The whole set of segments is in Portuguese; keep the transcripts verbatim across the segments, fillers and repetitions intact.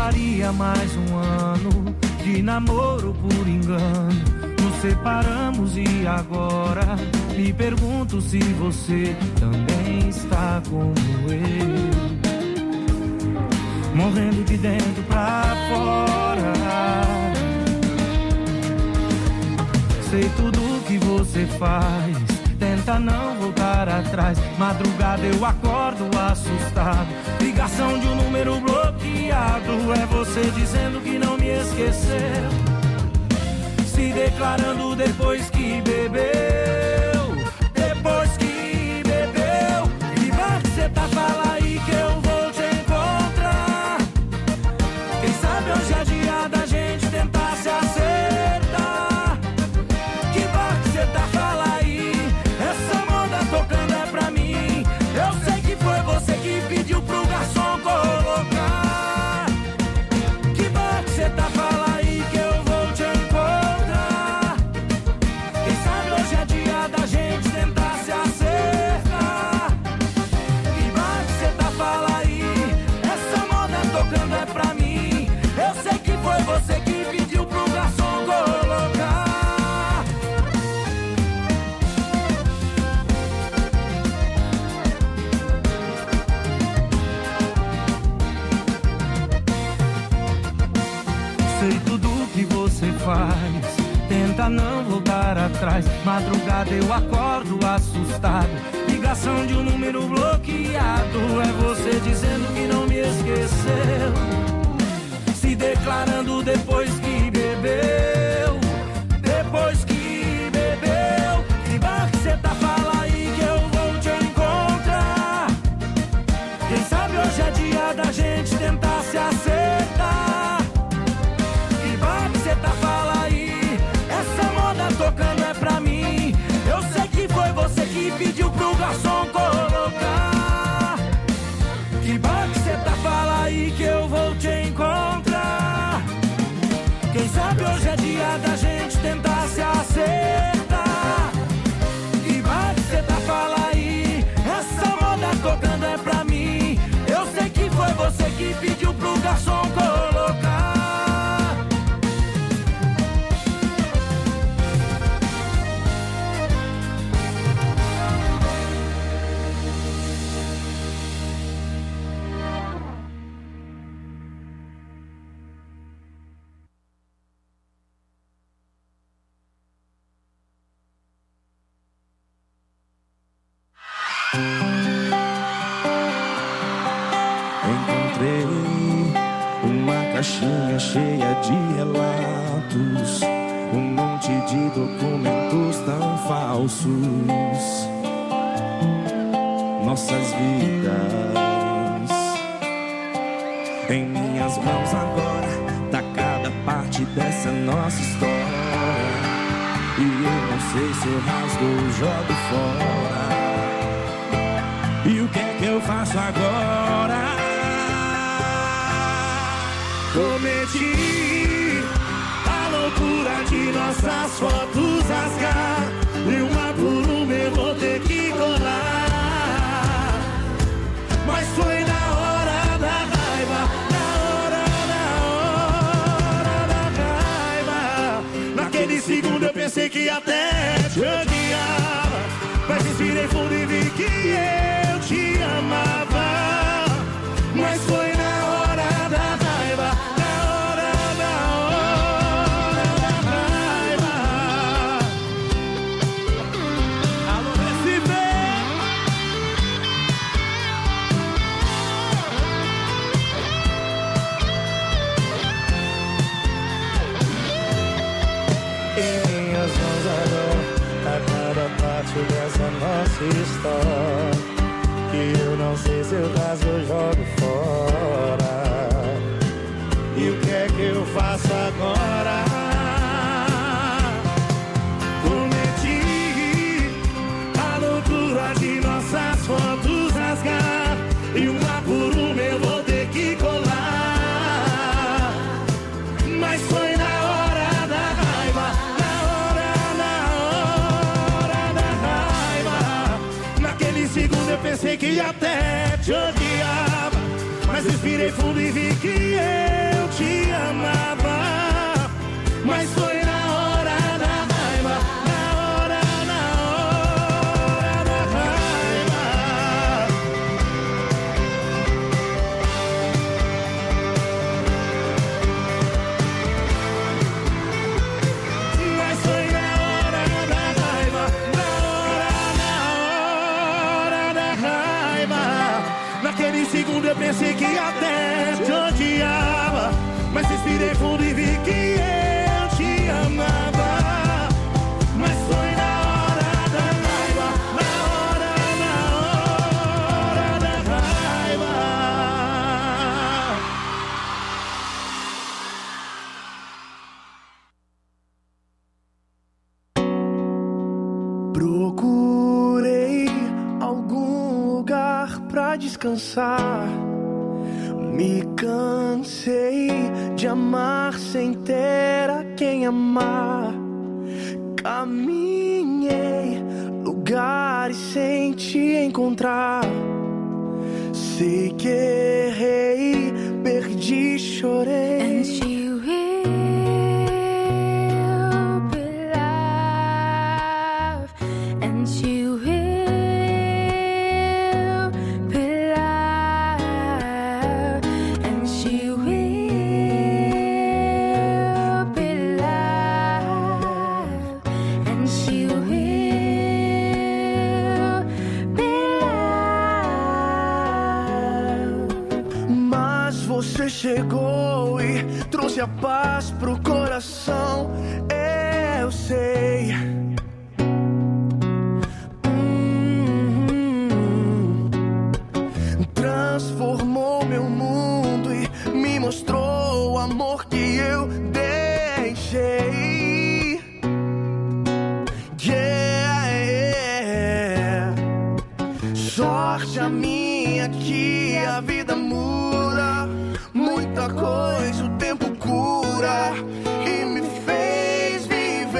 faria mais um ano de namoro por engano. Nos separamos e agora me pergunto se você também está como eu, morrendo de dentro pra fora. Sei tudo que você faz, tenta não voltar atrás. Madrugada eu acordo assustado, ligação de um número bloqueado. É você dizendo que não me esqueceu, se declarando depois que bebeu. Depois que bebeu, que vai que cê tá, fala aí que eu vou te encontrar. Quem sabe hoje é dia da gente tentar se acertar. Que vai que cê tá, fala aí, essa moda tocando é pra mim. Eu sei que foi você que pediu pro garçom colocar. Que vai que cê tá, fala aí que eu vou te encontrar. Quem sabe hoje é dia da gente tentar se acertar. Que vai que cê tá, fala aí, essa moda tocando é pra mim. Eu sei que foi você que pediu pro garçom colocar. Sei tudo que você faz, tenta não voltar atrás. Madrugada eu acordo assustado, ligação de um número bloqueado. É você dizendo que não me esqueceu, se declarando depois que bebeu. Depois que bebeu, que bar que cê tá, fala aí que eu vou te encontrar. Quem sabe hoje é dia da gente tentar se acertar. Que bar que cê tá, fala aí, essa moda tocando é pra mim. Eu sei que foi você que pediu pro garçom colocar. Que bar que cê tá, fala aí que eu vou te encontrar. Quem sabe hoje é dia da gente tentar se acertar. Que bar que cê tá, fala aí, essa moda tocando é pra mim. Eu sei que foi você que pediu pro garçom colocar. Encontrei uma caixinha cheia de relatos, um monte de documentos tão falsos. Nossas vidas em minhas mãos agora, tá cada parte dessa nossa história. E eu não sei se eu rasgo ou jogo fora. E o que é que eu faço agora? Cometi a loucura de nossas fotos rasgar, e uma por uma eu vou ter que colar. Mas foi na hora da raiva, na hora, na hora da raiva. Naquele segundo eu pensei que até te odiava, mas respirei fundo e vi que eu te amava. Mas foi na hora da raiva, na hora, na hora da raiva. Alô, Recife! Em minhas mãos agora, a cada parte dessa nossa história, que eu não sei se eu rasgo ou jogo fora. E o que é que eu faço agora? Cometi a loucura de nossas fotos rasgar, e uma por uma eu vou ter que colar. Mas foi na hora da raiva, na hora, na hora da raiva. Naquele segundo eu pensei que até te odiava, mas respirei fundo e vi que eu amava, mas foi na hora da raiva, na hora, na hora da raiva. Mas foi na hora da raiva, na hora, na hora da raiva. Naquele segundo eu pensei que até te odiava, mas respirei fundo e vi que eu te amava. Mas foi na hora da raiva, na hora, na hora da raiva. Procurei algum lugar pra descansar. Me cansei de amar sem ter a quem amar. Caminhei lugares sem te encontrar. Sei que errei, perdi, chorei. And she will be loved. And she will be loved. And she will be loved. And she will be loved. Mas você chegou e trouxe a paz pro coração. Eu sei. Hum, transformou meu mundo e me mostrou o amor que eu deixei. Yeah, yeah. Sorte a minha que a vida muda. Muita coisa o tempo cura e me fez viver.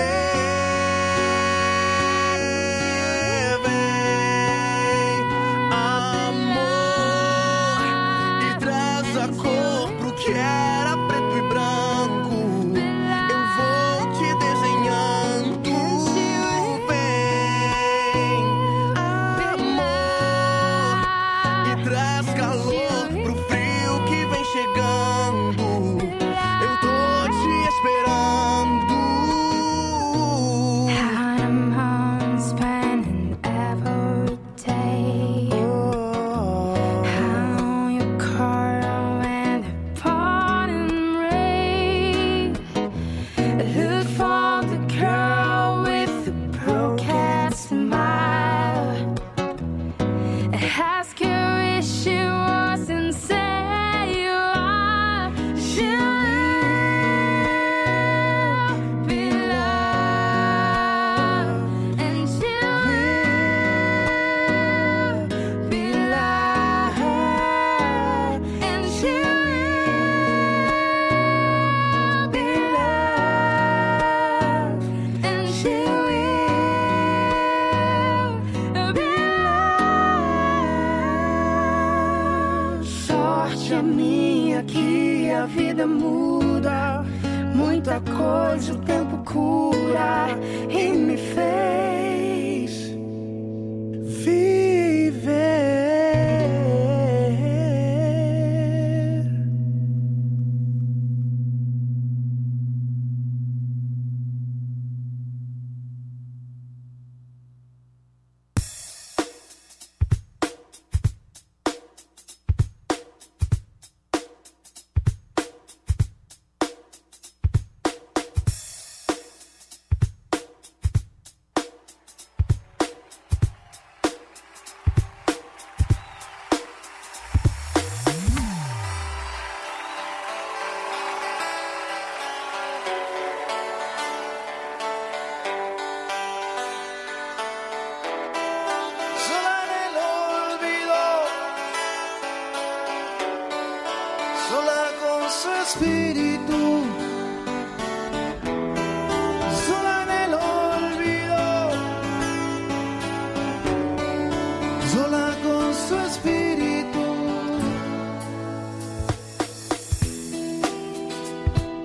Vem, amor, e traz a cor pro que era preto e branco. Eu vou te desenhando. Vem, amor, e traz calor pro frio que vem chegando. Eu tô te esperando. I'm home spending every day. How you call when the pouring rain. Look for the girl with the broken smile. Ask her if she wasn't say you are. She will be loved. And she will be loved. And she will be loved. And she will be loved. Sorte a minha que a vida muda. Muita coisa o tempo cura e me fez viver. espíritu, sola en el olvido, sola con su espíritu.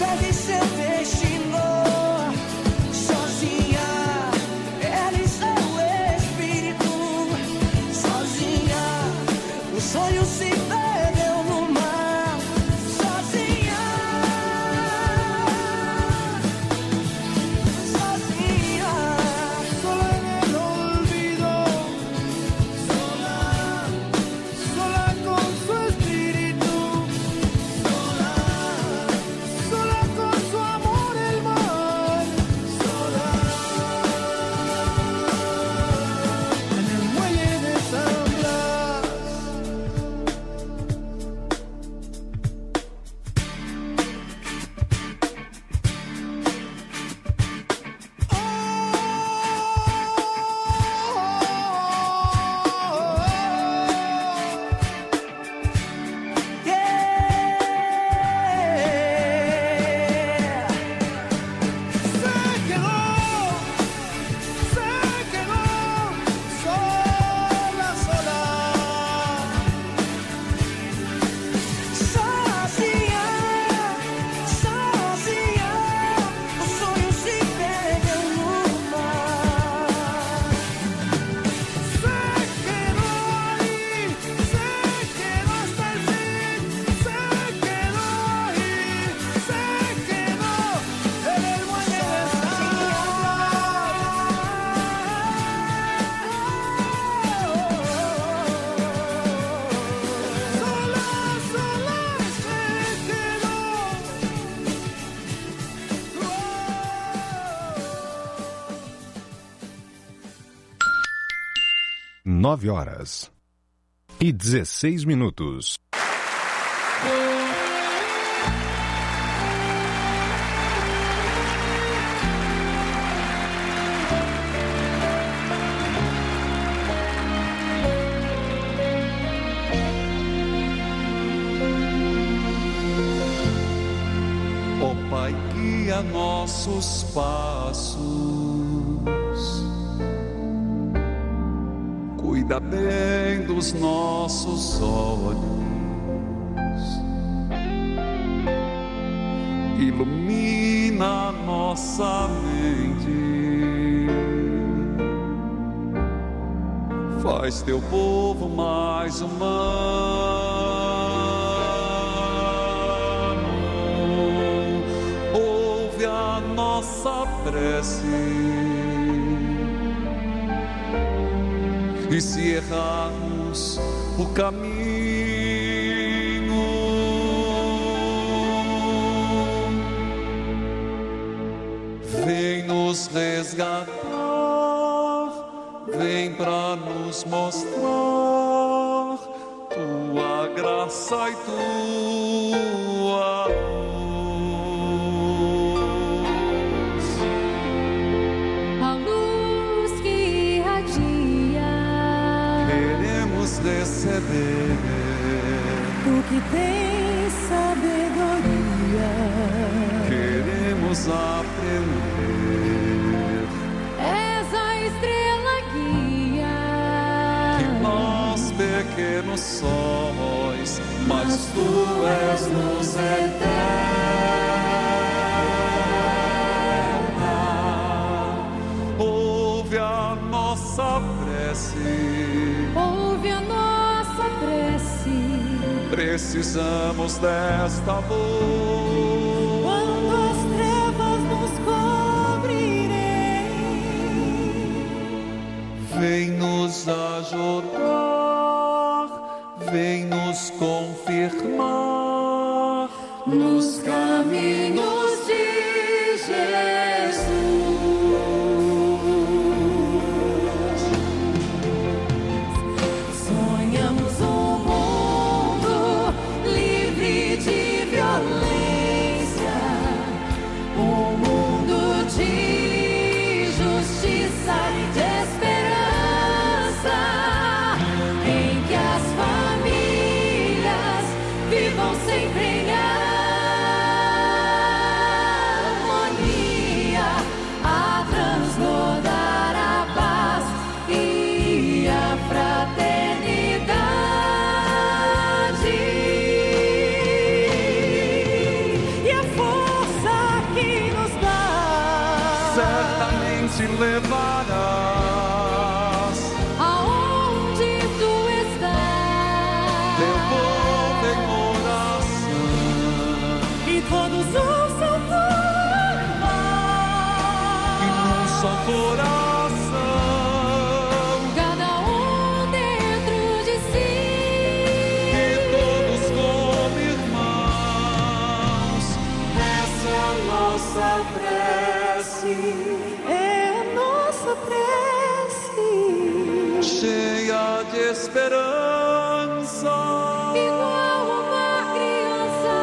segue seu destino. Sozinha, ela e seu espírito. Sozinha, o sonho se perdeu no mar. Sozinha, sozinha, sola en el olvido. Sola, sola con su espíritu. Sola, sola con su amor el mar. Sola, en el muelle de San Blas. Nove horas e dezesseis minutos. Ó Pai, guia nossos passos, cuida bem dos nossos olhos, ilumina nossa mente, faz teu povo mais humano. Ouve a nossa prece, e se errarmos o caminho, vem nos resgatar, vem pra nos mostrar tua graça e tua luz. A luz que irradia, Queremos receber Tu que tens sabedoria, queremos aprender és a estrela guia. que nós pequenos somos, mas tu és luz eterna. Ouve a nossa prece, Ouve a nossa prece. precisamos desta luz. quando as trevas nos cobrirem. Vem nos ajudar, vem nos confirmar Nos caminhos de Jesus. Sonhamos um mundo livre de violência. te levarás. Aonde tu estás, Teu povo em oração, E todos um só e num só coração, cada um dentro de si, e todos como irmãos. Essa é a nossa prece, é nossa prece, cheia de esperança. igual uma criança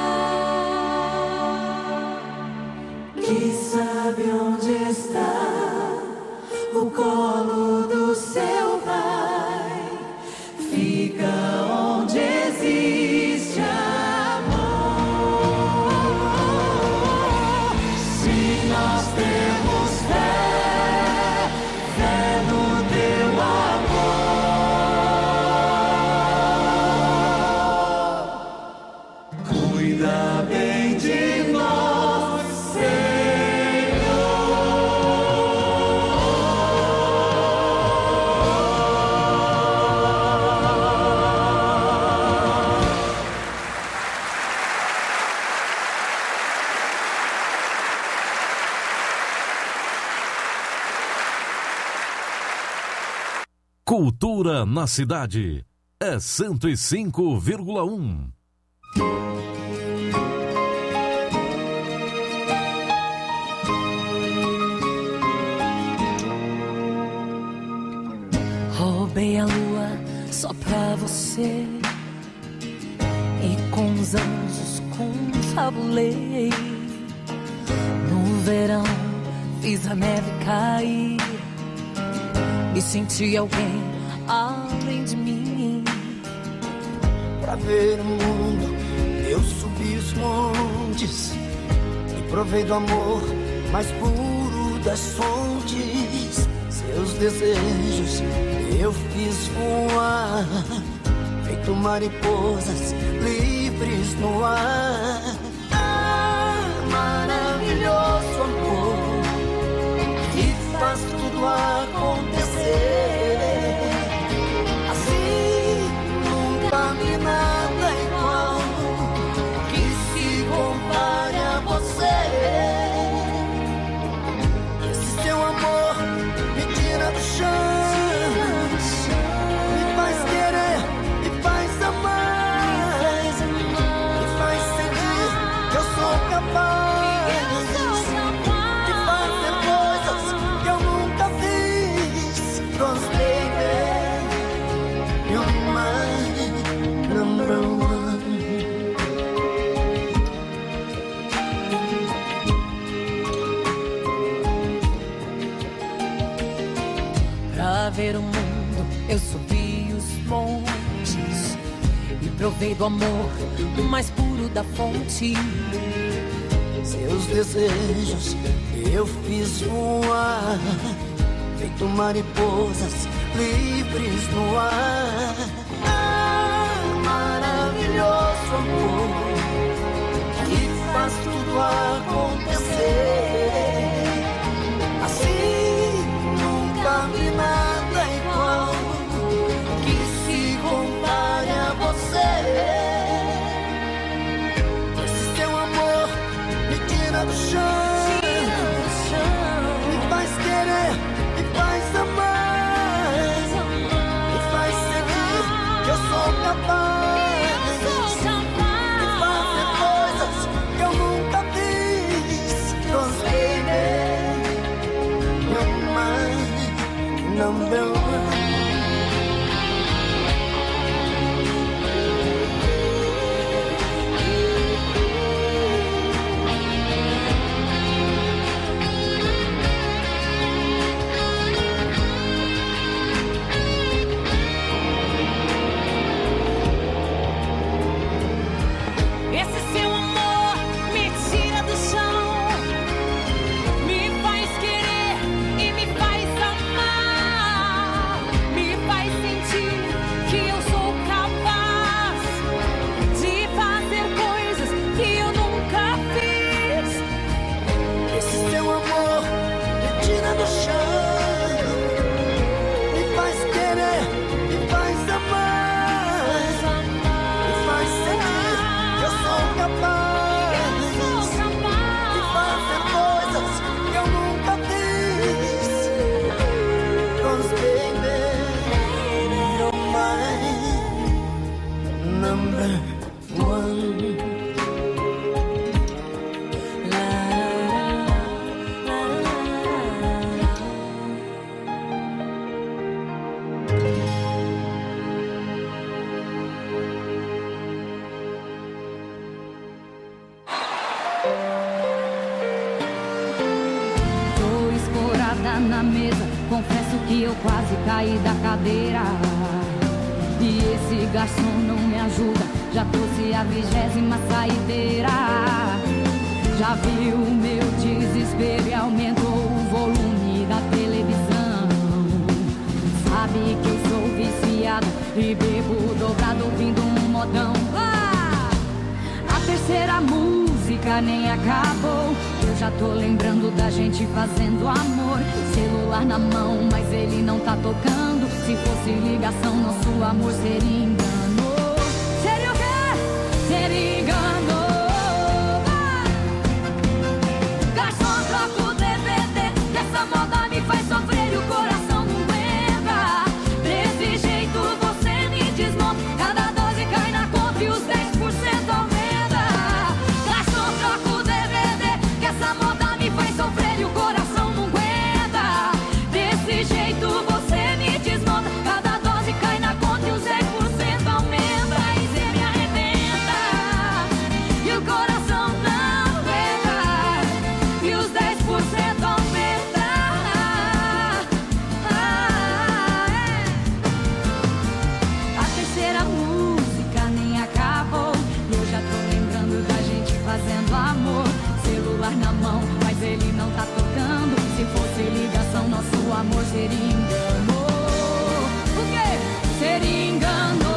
que sabe onde está o colo do seu pai. Fica onde existe amor. Se nós temos fé, fé no teu amor. Cuida bem de nós, Cultura na cidade é cento e cinco vírgula um. roubei a lua só pra você, e com os anjos confabulei. No verão fiz a neve cair e senti alguém além de mim. Pra ver o mundo eu subi os montes e provei do amor mais puro das fontes. Seus desejos eu fiz voar, feito mariposas livres no ar. Ah, maravilhoso amor que faz tudo acontecer. Assim nunca vi nada igual que se compare a você. Esse seu amor me tira do chão, me faz querer, me faz amar, me faz sentir que eu sou capaz de fazer coisas que eu nunca fiz. Cause baby, you're my number one. Pra ver o mundo eu subi os montes e provei do amor o mais puro da fonte. Seus desejos eu fiz voar, feito mariposas livres no ar. Ah, maravilhoso amor que faz tudo acontecer. Assim nunca vi nada igual que se compare a você. Esse seu amor me tira do chão, me faz querer, me faz amar, me faz sentir que eu sou capaz de fazer coisas que eu nunca fiz. Cause baby, you're my number one. comida na mesa, confesso que eu quase caí da cadeira. E esse garçom não me ajuda, já trouxe a vigésima saideira. Já viu o meu desespero e aumentou o volume da televisão. Sabe que eu sou viciado e bebo dobrado ouvindo um modão. Ah! A terceira música nem acabou, eu já tô lembrando da gente fazendo amor. Celular na mão, mas ele não tá tocando. Se fosse ligação, nosso amor seria engano. Seria o quê? Seria engano. Ah! Garçom, troca o D V D, que essa moda me faz sofrer e o coração não aguenta. Desse jeito você me desmonta, cada dose cai na conta e os dez por cento aumenta. Garçom, troca o D V D, que essa moda me faz sofrer e o coração não aguenta. Desse jeito você me desmonta, cada dose cai na conta e os dez por cento aumenta. E cê me arrebenta e o coração não aguenta, e os dez por cento aumenta. Ah, é. A terceira música nem acabou, eu já tô lembrando da gente fazendo amor. Celular na mão, mas ele não tá tocando. Se fosse ligação, nosso amor seria engano. O quê? Seria engano.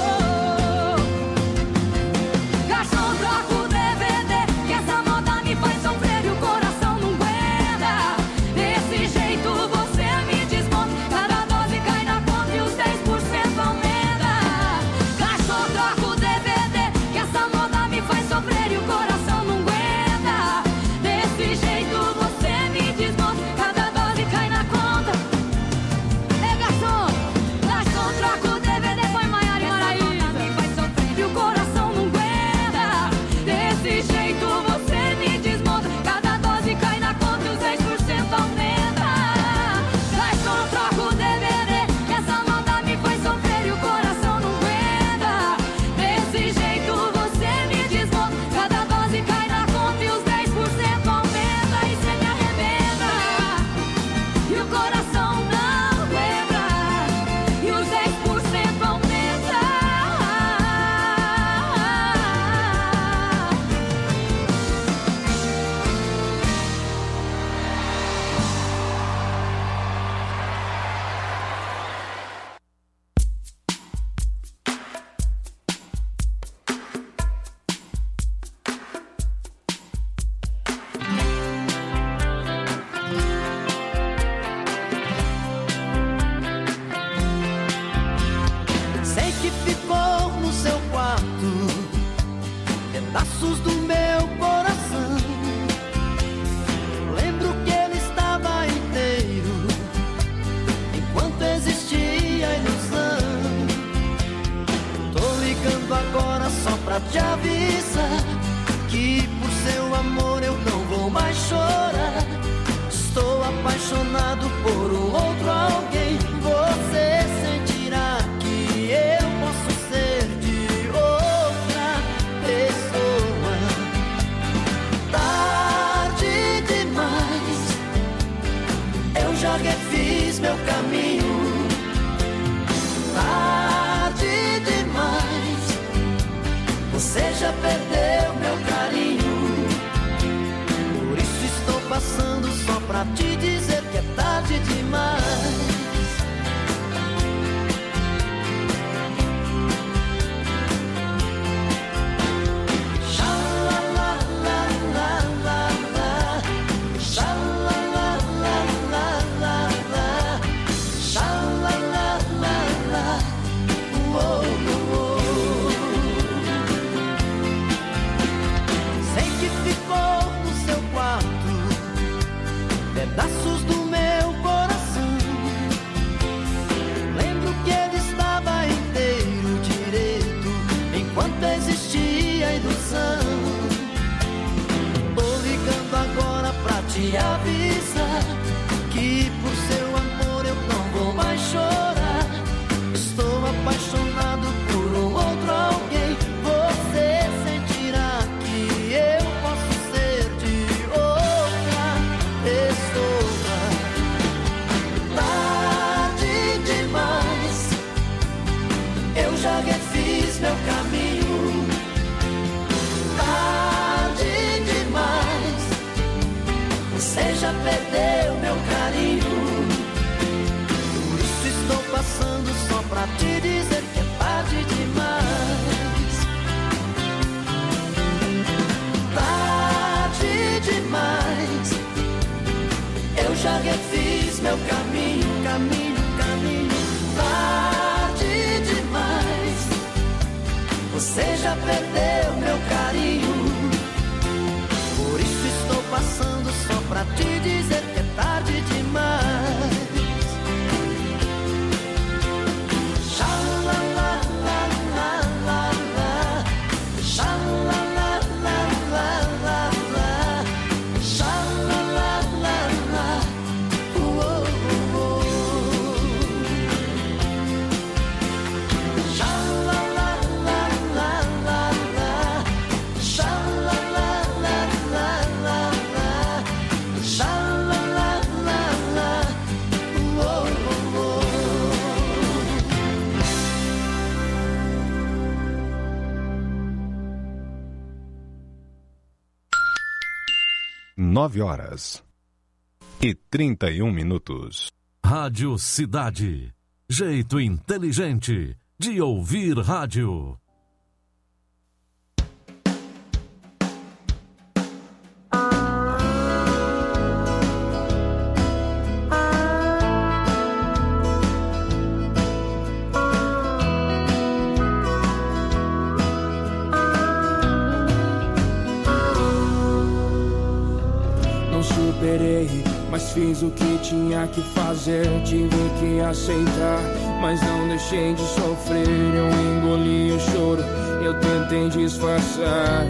Garçom, troca o D V D, que essa moda me faz sofrer e o coração não aguenta. Desse jeito você me desmonta, cada dose cai na conta e os dez por cento aumenta. Garçom, troca o D V D, que essa moda me faz sofrer e o coração não aguenta. Desse jeito você me desmonta, cada dose cai na conta. Ei, garçom, garçom, troca o D V D, põe Maiara e Maraísa. Me faz sofrer e o coração não aguenta. Desse jeito você me desmonta, cada dose cai na conta e os dez por cento aumenta. Garçom, troca o D V D, que essa moda me faz sofrer e o coração não aguenta. Desse jeito você me desmonta, cada dose cai na conta e os dez por cento aumenta. E cê me arrebenta e o coração não aguenta, e os dez por cento aumenta. Sei que ficou no seu quarto pedaços do meu coração. Lembro que ele estava inteiro enquanto existia a ilusão. Tô ligando agora só pra te avisar que por seu amor eu não vou mais chorar. Estou apaixonado por um outro alguém. Você sentirá que eu posso ser de outra pessoa. Tarde demais, eu já refiz meu caminho. Tarde demais, você já perdeu meu carinho. Por isso estou passando só pra te dizer que é tarde demais. Sei que ficou no seu quarto pedaços do meu coração. Lembro que ele estava inteiro direito enquanto existia a ilusão. Tô ligando agora pra te avisar que por seu amor eu não vou mais chorar. Estou apaixonado por um outro alguém. Você sentirá que eu posso ser de outra pessoa. perdeu meu carinho. Por isso estou passando só pra te dizer que é tarde demais. Tarde demais. Eu já refiz meu caminho, caminho, caminho. Tarde demais. Você já perdeu meu carinho. Por isso estou passando só pra te dizer que é tarde demais. Nove horas e trinta e um minutos. Rádio Cidade. Jeito inteligente de ouvir rádio. Mas fiz o que tinha que fazer, tive que aceitar, mas não deixei de sofrer. Eu engoli o choro, eu tentei disfarçar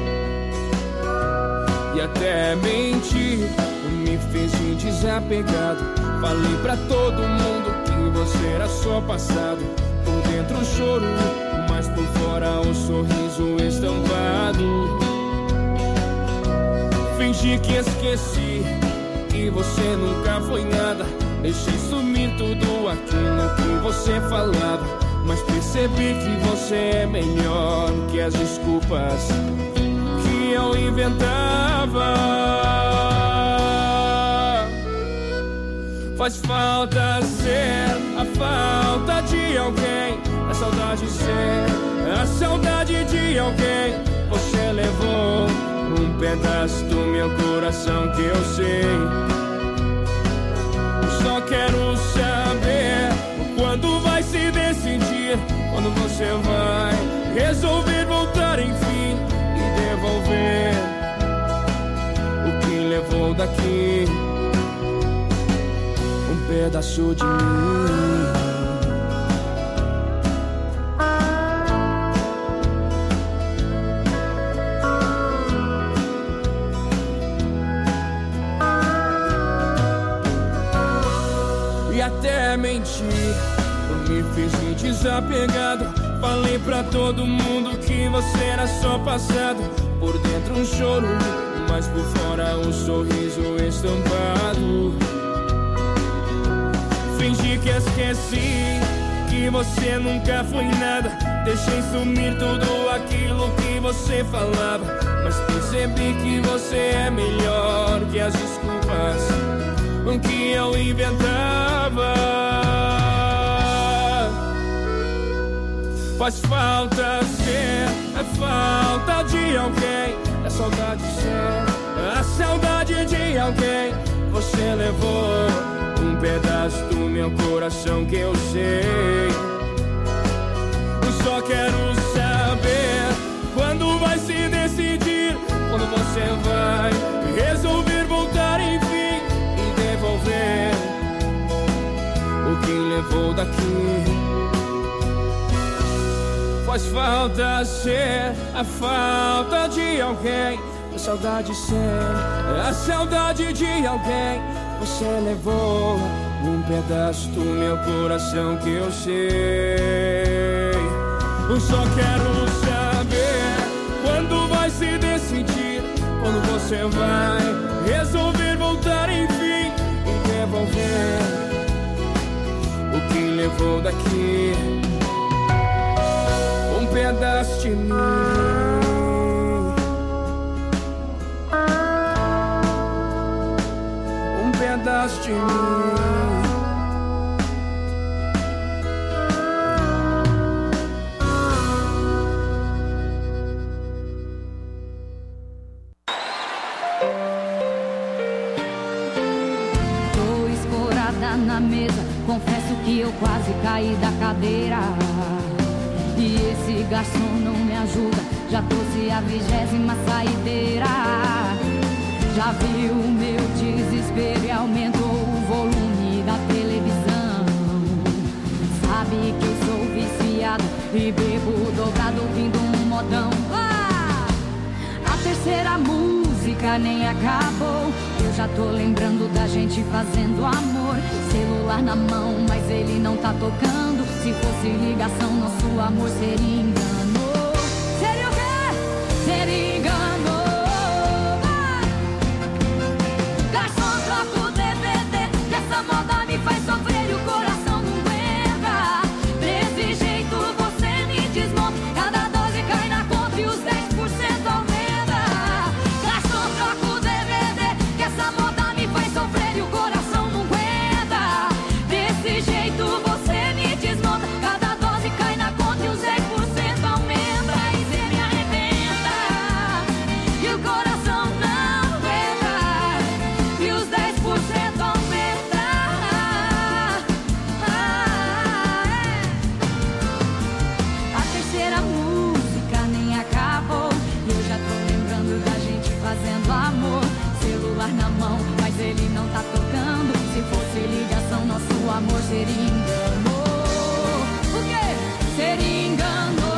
e até mentir. Eu me fiz de desapegado, falei pra todo mundo que você era só passado. Por dentro o choro, mas por fora o sorriso estampado. Fingi que esqueci que você nunca foi nada. Deixei sumir tudo aquilo que você falava, mas percebi que você é melhor que as desculpas que eu inventava. Faz falta ser a falta de alguém, a saudade ser a saudade de alguém. Você levou um pedaço do meu coração que eu sei. Só quero saber quando vai se decidir, quando você vai resolver voltar enfim e devolver o que levou daqui, um pedaço de mim. Até mentir, eu me fiz de desapegado. Falei pra todo mundo que você era só passado. Por dentro um choro, mas por fora um sorriso estampado. Fingi que esqueci que você nunca foi nada. Deixei sumir tudo aquilo que você falava, mas percebi que você é melhor que as desculpas que eu inventava. Faz falta ser a falta de alguém, a saudade ser a saudade de alguém. Você levou um pedaço do meu coração que eu sei. Eu só quero saber quando vai se decidir, quando você vai resolver voltar enfim e devolver o que levou daqui. Faz falta ser a falta de alguém, a saudade ser a saudade de alguém. Você levou um pedaço do meu coração que eu sei. Eu só quero saber quando vai se decidir, quando você vai resolver voltar enfim e devolver o que levou daqui, um pedaço de mim. pedaço de mim. Tô escorada na mesa, confesso que eu quase caí da cadeira. E esse garçom não me ajuda, já trouxe a vigésima saideira. Já viu o meu desespero e aumentou o volume da televisão. Sabe que eu sou viciada e bebo dobrado ouvindo um modão. Ah! A terceira música nem acabou, eu já tô lembrando da gente fazendo amor. Celular na mão, mas ele não tá tocando. Se fosse ligação, nosso amor seria engano. Seria o quê? Seria engano. Ah! Garçom, troca o D V D, que essa moda me faz sofrer e o coração não aguenta. Desse jeito você me desmonta, cada dose cai na conta e os dez por cento aumenta. Garçom, troca o D V D, que essa moda me faz sofrer e o coração não aguenta. Desse jeito você me desmonta, cada dose cai na conta e os dez por cento aumenta. E cê me arrebenta e o coração não aguenta, e os dez por cento aumenta. Ah, é. A terceira música nem acabou, eu já tô lembrando da gente fazendo amor. Celular na mão, mas ele não tá tocando. Se fosse ligação, nosso amor seria engano. O quê? Seria engano.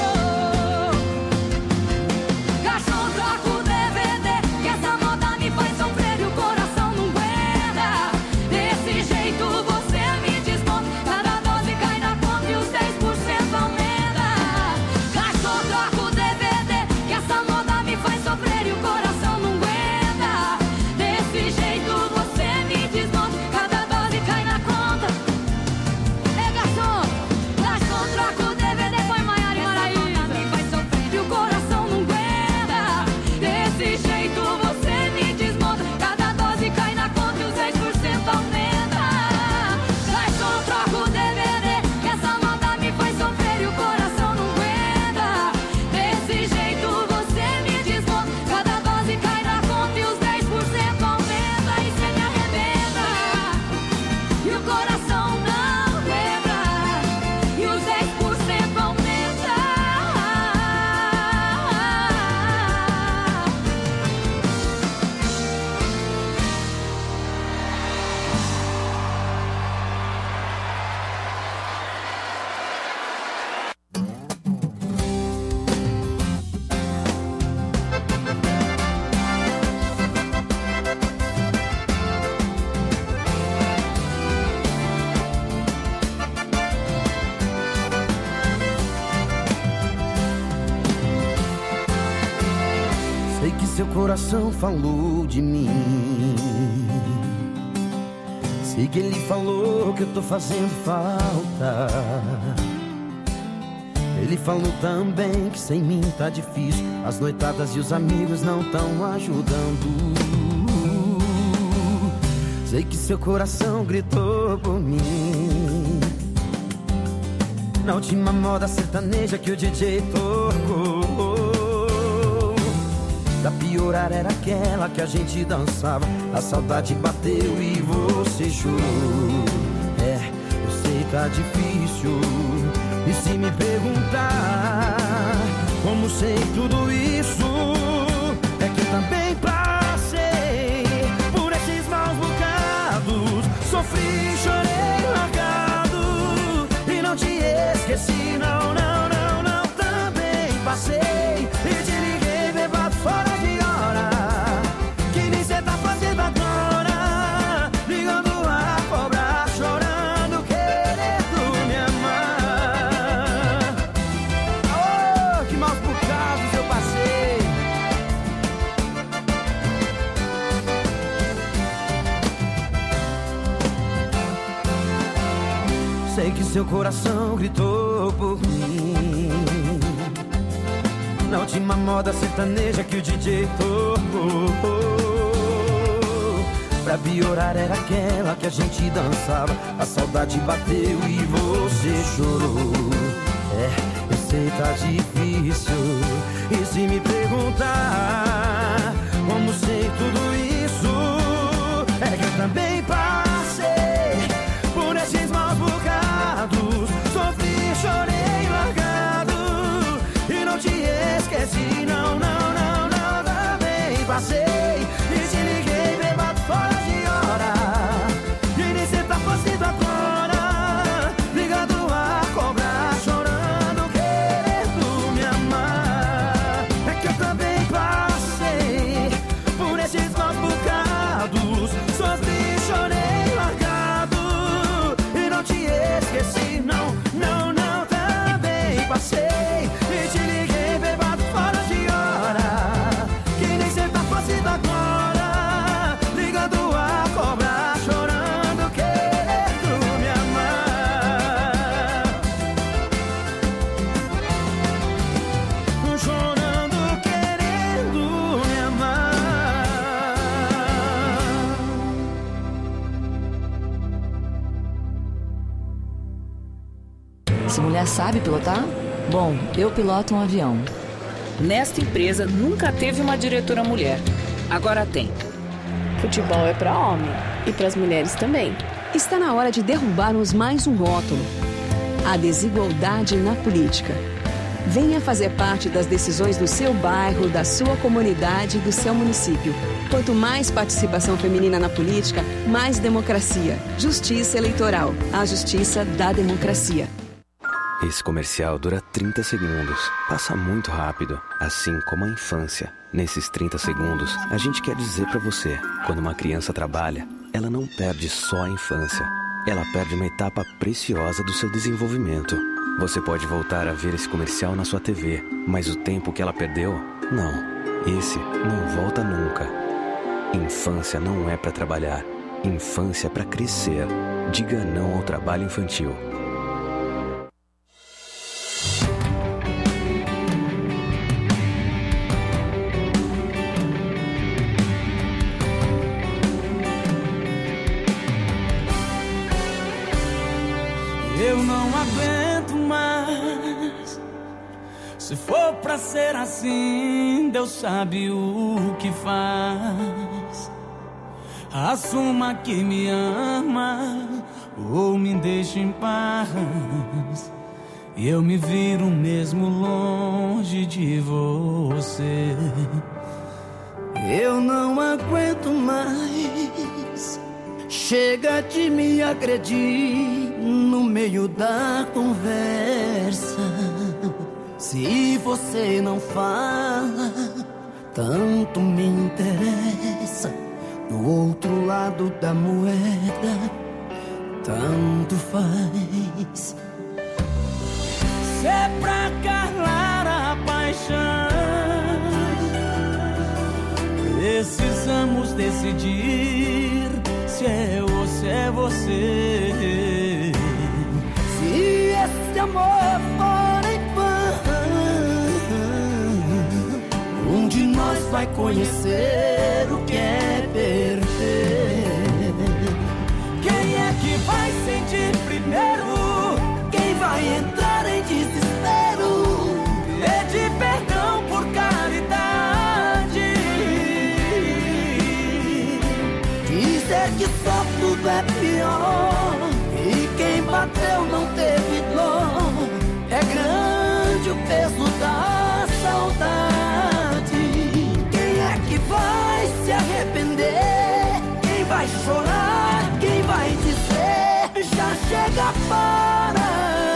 Garçom, troca o D V D, que essa moda me faz sofrer e o coração não aguenta. Desse jeito você me desmonta, cada dose cai na conta e os dez por cento aumenta. Garçom, troca o D V D, que essa moda me faz sofrer e o coração não aguenta. Desse jeito você me desmonta, cada dose cai na conta. É garçom, garçom, troca o D V D, põe Maiara e Maraísa. Me faz sofrer e o coração não aguenta. Desse jeito você me desmonta, cada dose cai na conta e os dez por cento aumenta. Garçom, troca o D V D, que essa moda me faz sofrer e o coração não aguenta. Desse jeito você me desmonta, cada dose cai na conta e os dez por cento aumenta. E cê me arrebenta e o coração não aguenta, e os dez por cento aumenta. Sei que seu coração falou de mim. Sei que ele falou que eu tô fazendo falta. Ele falou também que sem mim tá difícil, as noitadas e os amigos não tão ajudando. Sei que seu coração gritou por mim na última moda sertaneja que o D J tocou. Pra piorar era aquela que a gente dançava, a saudade bateu e você chorou. É, eu sei tá difícil, e se me perguntar como sei tudo isso, é que também passei por esses maus bocados. Sofri, chorei, largado, e não te esqueci, não, não, não, não. Também passei e te liguei bebado fora de hora, que nem cê tá fazendo agora, ligando a cobrar, chorando, querendo me amar. Oh, que maus bocados eu passei. Sei que seu coração gritou por mim na última moda sertaneja que o D J tocou. Pra Pra piorar era aquela que a gente dançava. A saudade bateu e você chorou. É, eu sei tá difícil. E se me perguntar como sei tudo isso, é que eu também passei por esses maus bocados. Sofri, chorei, largado e não te esqueci. Não, não, não, não, também passei. E te liguei, bêbado fora de hora. E nem cê tá fazendo agora, ligado a cobrar, chorando, querendo me amar. É que eu também passei por esses maus bocados. Sofri, chorei, largado e não te esqueci. Não, não, não, também passei. E te liguei, bêbado fora de hora. Que nem cê tá fazendo agora, ligando a cobrar, chorando, querendo me amar. Chorando, querendo me amar. Essa mulher sabe pilotar? Bom, eu piloto um avião. Nesta empresa nunca teve uma diretora mulher. Agora tem. Futebol é para homem e para as mulheres também. Está na hora de derrubarmos mais um rótulo: a desigualdade na política. Venha fazer parte das decisões do seu bairro, da sua comunidade, do seu município. Quanto mais participação feminina na política, mais democracia. Justiça Eleitoral. A justiça da democracia. Esse comercial dura trinta segundos. Passa muito rápido, assim como a infância. Nesses trinta segundos, a gente quer dizer pra você: quando uma criança trabalha, ela não perde só a infância. Ela perde uma etapa preciosa do seu desenvolvimento. Você pode voltar a ver esse comercial na sua T V, mas o tempo que ela perdeu, não. Esse não volta nunca. Infância não é pra trabalhar. Infância é pra crescer. Diga não ao trabalho infantil. Eu não aguento mais. Se for pra ser assim, Deus sabe o que faz. Assuma que me ama ou me deixe em paz. Eu me viro mesmo longe de você. Eu não aguento mais. Chega de me agredir no meio da conversa. Se você não fala, tanto me interessa. Do outro lado da moeda, tanto faz. Se é pra calar a paixão, precisamos decidir se é ou se é você. Se esse amor for em vão, um de nós vai conhecer o que é perder. Quem é que vai sentir primeiro? Quem vai entrar em desespero? Pedir perdão por caridade, dizer que só tudo é pior e quem bateu não teve dor. É grande o peso da saudade. Quem é que vai se arrepender? Quem vai chorar? Quem vai dizer já chega para?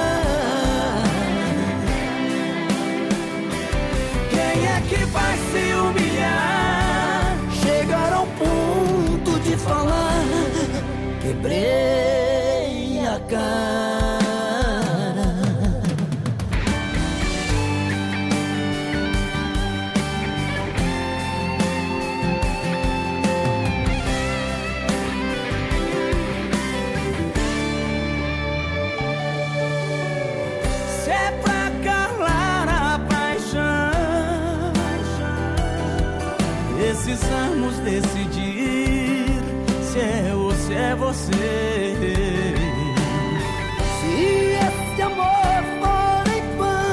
Quem é que vai se humilhar? Chegar ao ponto de falar: quebrei a cara. Se é pra calar a paixão, precisamos decidir se é você. Se esse amor for em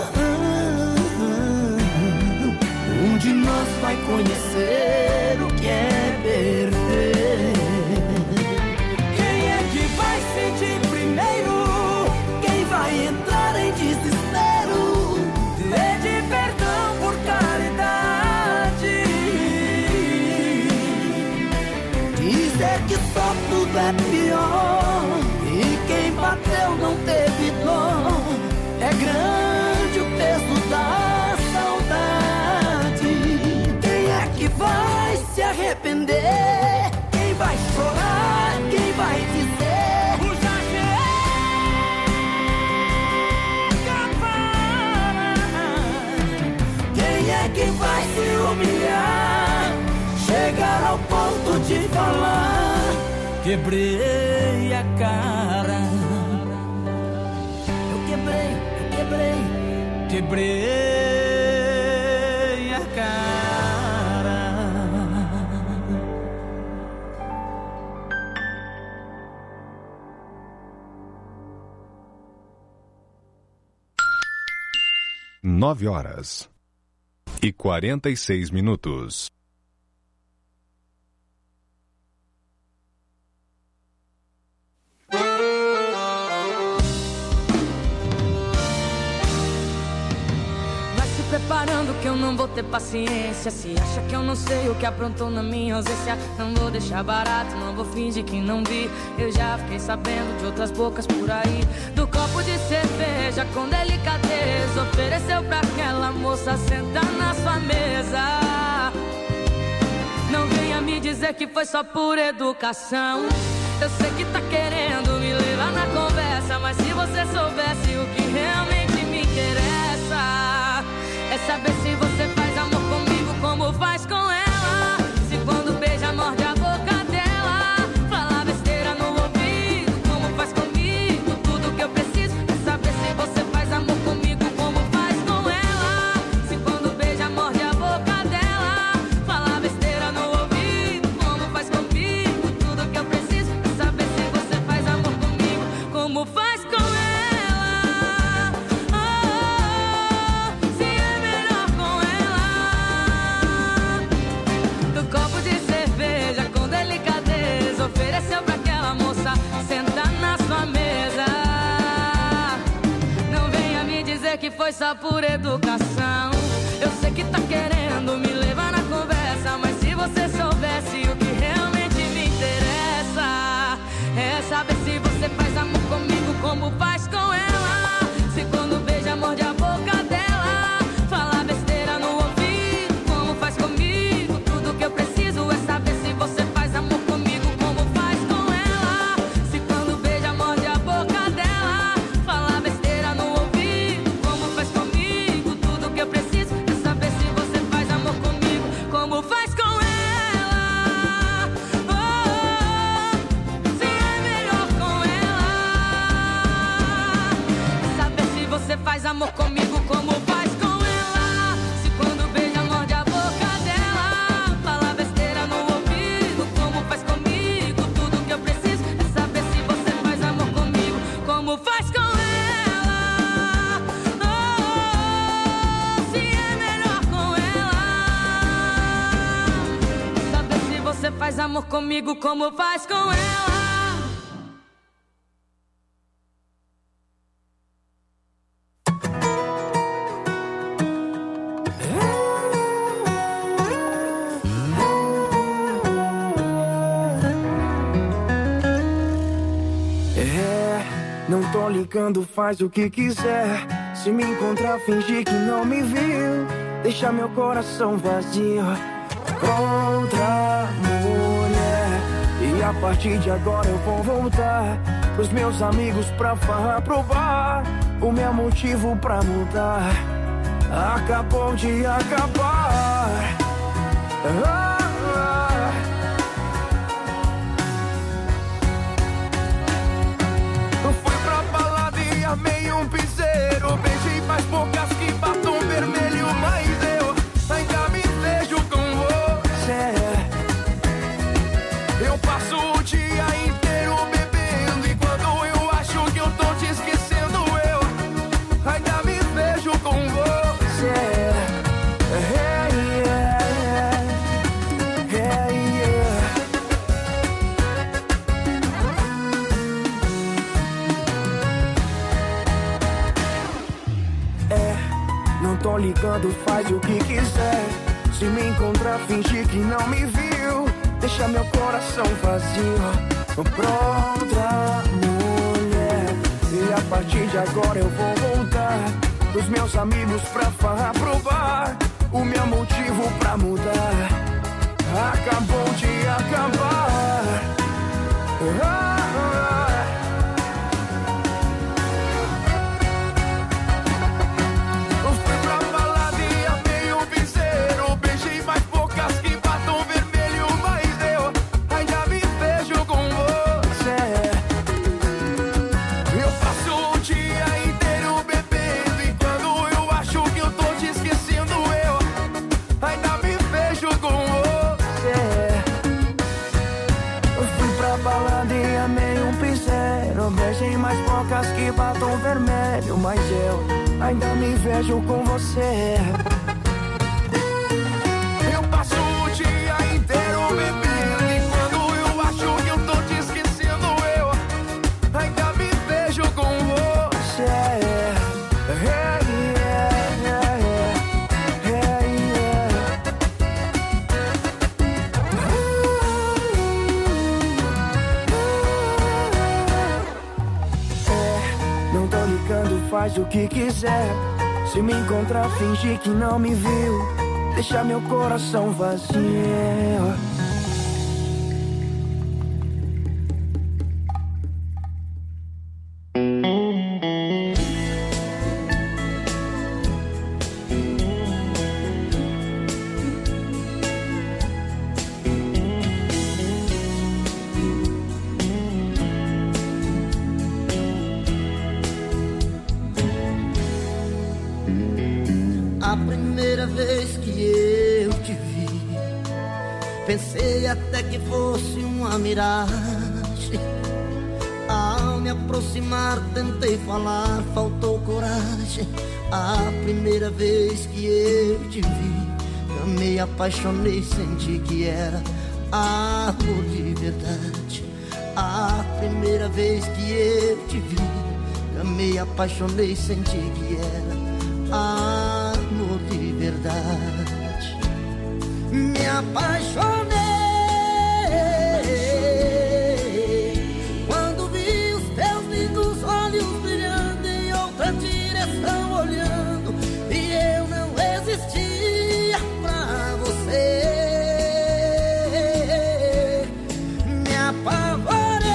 vão, um de nós vai conhecer o que é perder. Quem é que vai sentir primeiro? Quem vai entrar em desespero? Pede perdão por caridade. Dizer que só tudo é pior e quem bateu não teve dó. É grande o peso da saudade. Quem é que vai se arrepender? Quem vai chorar? Quem vai dizer? O já chega. Quem é que vai se humilhar? Chegar ao ponto de falar: quebrei a cara. Eu quebrei, eu quebrei, quebrei a cara. Nove horas e quarenta e seis minutos. Preparando que eu não vou ter paciência. Se acha que eu não sei o que aprontou na minha ausência, não vou deixar barato, não vou fingir que não vi. Eu já fiquei sabendo de outras bocas por aí, do copo de cerveja com delicadeza ofereceu pra aquela moça sentar na sua mesa. Não venha me dizer que foi só por educação. Eu sei que tá querendo me levar na conversa, mas se você soubesse o que realmente me interessa, é saber se você faz amor comigo como faz com ela. Se quando beija morde a boca dela, fala besteira no ouvido como faz comigo. Tudo que eu preciso é saber se você faz amor comigo como faz com ela. Se quando beija morde a boca dela, fala besteira no ouvido como faz comigo. Tudo que eu preciso é saber se você faz amor comigo como faz com ela. Ofereceu pra aquela moça sentar na sua mesa. Não venha me dizer que foi só por educação. Eu sei que tá querendo me levar na conversa, mas se você soubesse o que realmente me interessa, é saber se você faz amor comigo como faz com ela. Se quando beija morde a boca dela, fala besteira no ouvido como faz comigo. Tudo que eu preciso é saber se você faz amor comigo como faz com ela. Se quando beija morde a boca dela, fala besteira no ouvido como faz comigo. Tudo que eu preciso é saber se você faz amor comigo como faz com ela. Oh, se é melhor com ela, é saber se você faz amor comigo como faz com ela. Se quando beija morde a boca dela, fala besteira no ouvido como faz comigo. Tudo que eu preciso é saber se você faz amor comigo como faz com ela. Oh, se é melhor com ela, saber se você faz amor comigo como faz com ela. Não tô ligando, faz o que quiser. Se me encontrar, fingir que não me viu. Deixa meu coração vazio contra a mulher. E a partir de agora eu vou voltar pros meus amigos pra farra, pro bar. O meu motivo pra mudar acabou de acabar. Ah, ah. Eu fui pra balada e amei um piseiro. Beijei mais bocas que batom vermelho, mas eu ainda me vejo com você. Eu passo o dia inteiro ligando, faz o que quiser. Se me encontrar, finge que não me viu. Deixa meu coração vazio pra outra mulher. E a partir de agora eu vou voltar os meus amigos pra farra pro bar. O meu motivo pra mudar acabou de acabar. Ah, ah. Eu fui pra balada e amei o piseiro. Beijei mais bocas que batom vermelho, mas eu ainda me vejo com você. Eu passo o dia inteiro bebendo e quando eu acho que eu tô te esquecendo, eu ainda me vejo com você. Eu fui pra balada e amei um piseiro. Beijei mais bocas que batom vermelho, mas eu ainda me vejo com você. Eu passo o dia inteiro bebendo e quando eu acho que eu tô te esquecendo, eu ainda me vejo com você. Hey, yeah, yeah, yeah. Hey, yeah. É, não tô ligando, faz o que quiser. Se me encontrar, finge que não me viu. Deixa meu coração vazio. A primeira vez que eu te vi, pensei até que fosse uma miragem. Ao me aproximar, tentei falar, faltou coragem. A primeira vez que eu te vi, eu me apaixonei, senti que era amor de verdade. A primeira vez que eu te vi, eu me apaixonei, senti que era amor de verdade. Me apaixonei quando vi os teus lindos olhos brilhando em outra direção olhando, e eu não existia pra você. Me apavorei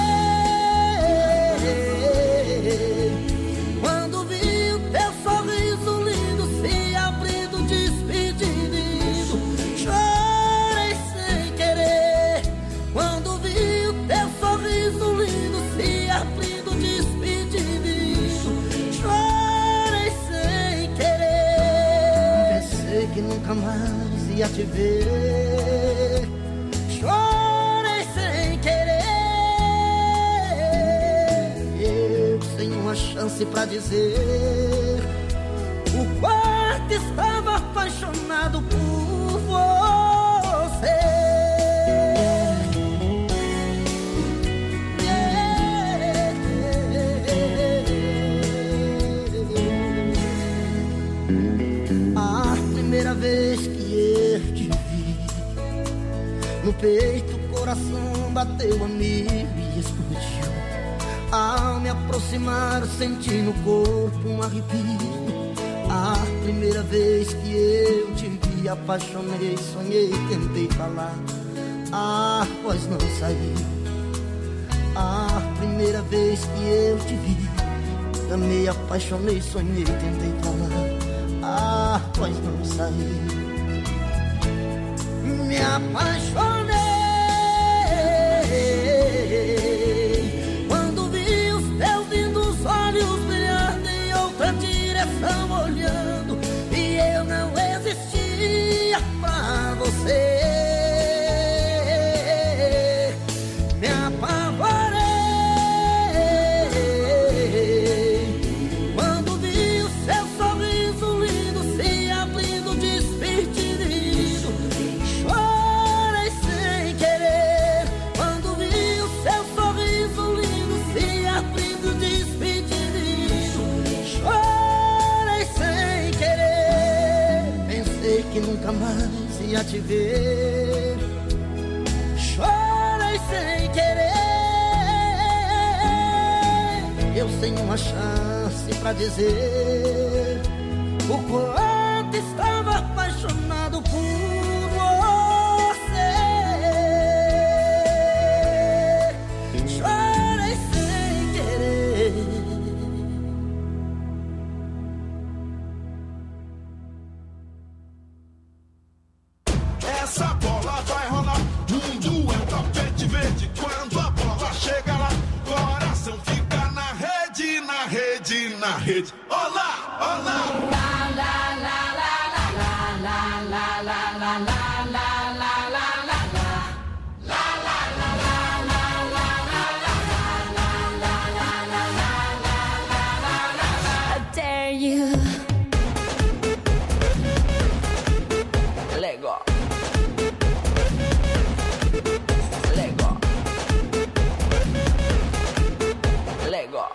quando vi o teu sorriso lindo se abrindo, despedindo. Chorei sem querer quando vi o teu sorriso lindo se abrindo, despedindo. Chorei sem querer, pensei que nunca mais ia te ver. Chorei sem querer, eu sem uma chance pra dizer o quanto estava apaixonado por você. A primeira vez que eu te vi, no peito o coração bateu a mil e explodiu. Ao me aproximar, senti no corpo um arrepio. A primeira vez que eu te vi, apaixonei, sonhei, tentei falar, a voz não saiu. A primeira vez que eu te vi, eu me apaixonei, sonhei, tentei falar, a voz não saiu. Me apaixonei quando vi os teus lindos olhos brilhando em outra direção olhando, e eu não existia pra você. Me apavorei quando vi o seu sorriso lindo se abrindo, despedindo. Chorei sem dia te ver. Chorei sem querer, eu sem uma chance pra dizer o quanto estava apaixonado por você. Chorei sem querer. Essa bola vai rolar, mundo é um tapete verde. Quando a bola chega lá, coração fica na rede, na rede, na rede. Olá, olá. La la la la la la la la la la la la la la la la la la la. I dare you. Lego. Lego.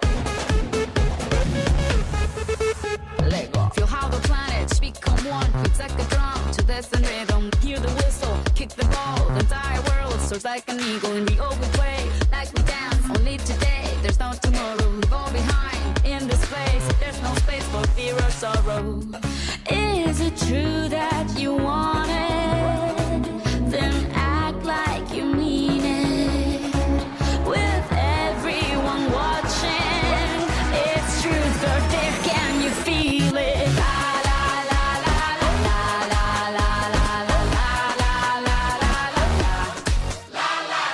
Lego. Feel how the planets become one. It's like a drum to this and rhythm. Hear the whistle, kick the ball. The entire world soars like an eagle. And we all we play like we dance. Only today, there's no tomorrow. We fall behind in this place. There's no space for fear or sorrow. Is it true that you want it? Then act like you mean it. With everyone watching, it's truth or dare. Can you feel it? La la la la la la la la la la la la la la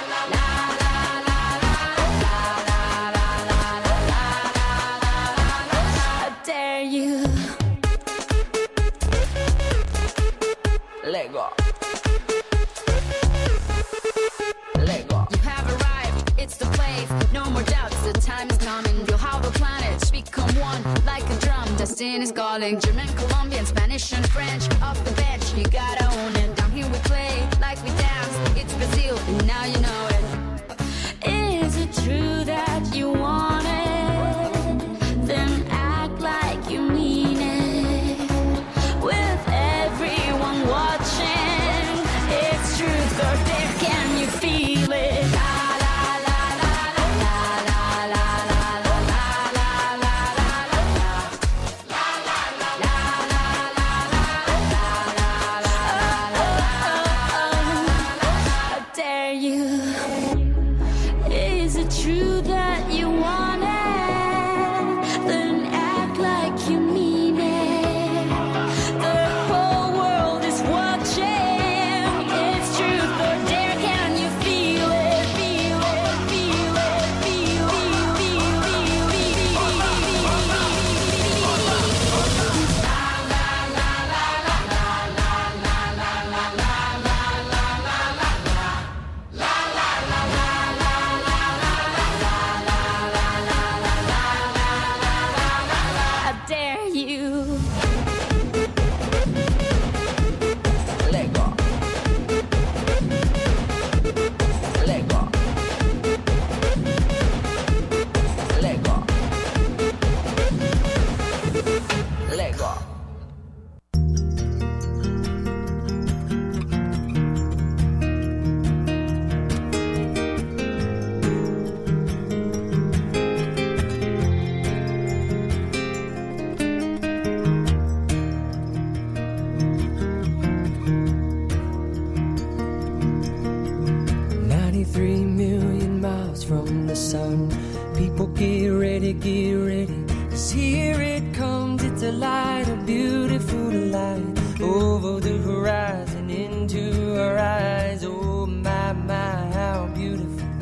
I dare you. Lego. Lego. You have arrived, it's the place. No more doubts, the time is coming. Feel how the planets become one like a drum. Destiny's calling. German, Colombian, Spanish and French. Off the bench, you gotta own it. Down here we play like we dance. It's Brazil, and now you know it. Is it true that you want it? Then act like you mean it. With everyone watching, it's truth or dare. Can you feel it? La la la la la la la la la la la la I dare you. Is it true that you want it? Then act like you mean it. The whole world is watching. It's truth or dare. Can you feel it? Feel it, feel it, feel it, feel it, feel I dare you. Lego. Lego. Lego. Lego. ninety-three million miles from the sun. People get ready, get ready. 'Cause here it comes, it's a light, a beautiful light. Over the horizon, into our eyes. Oh,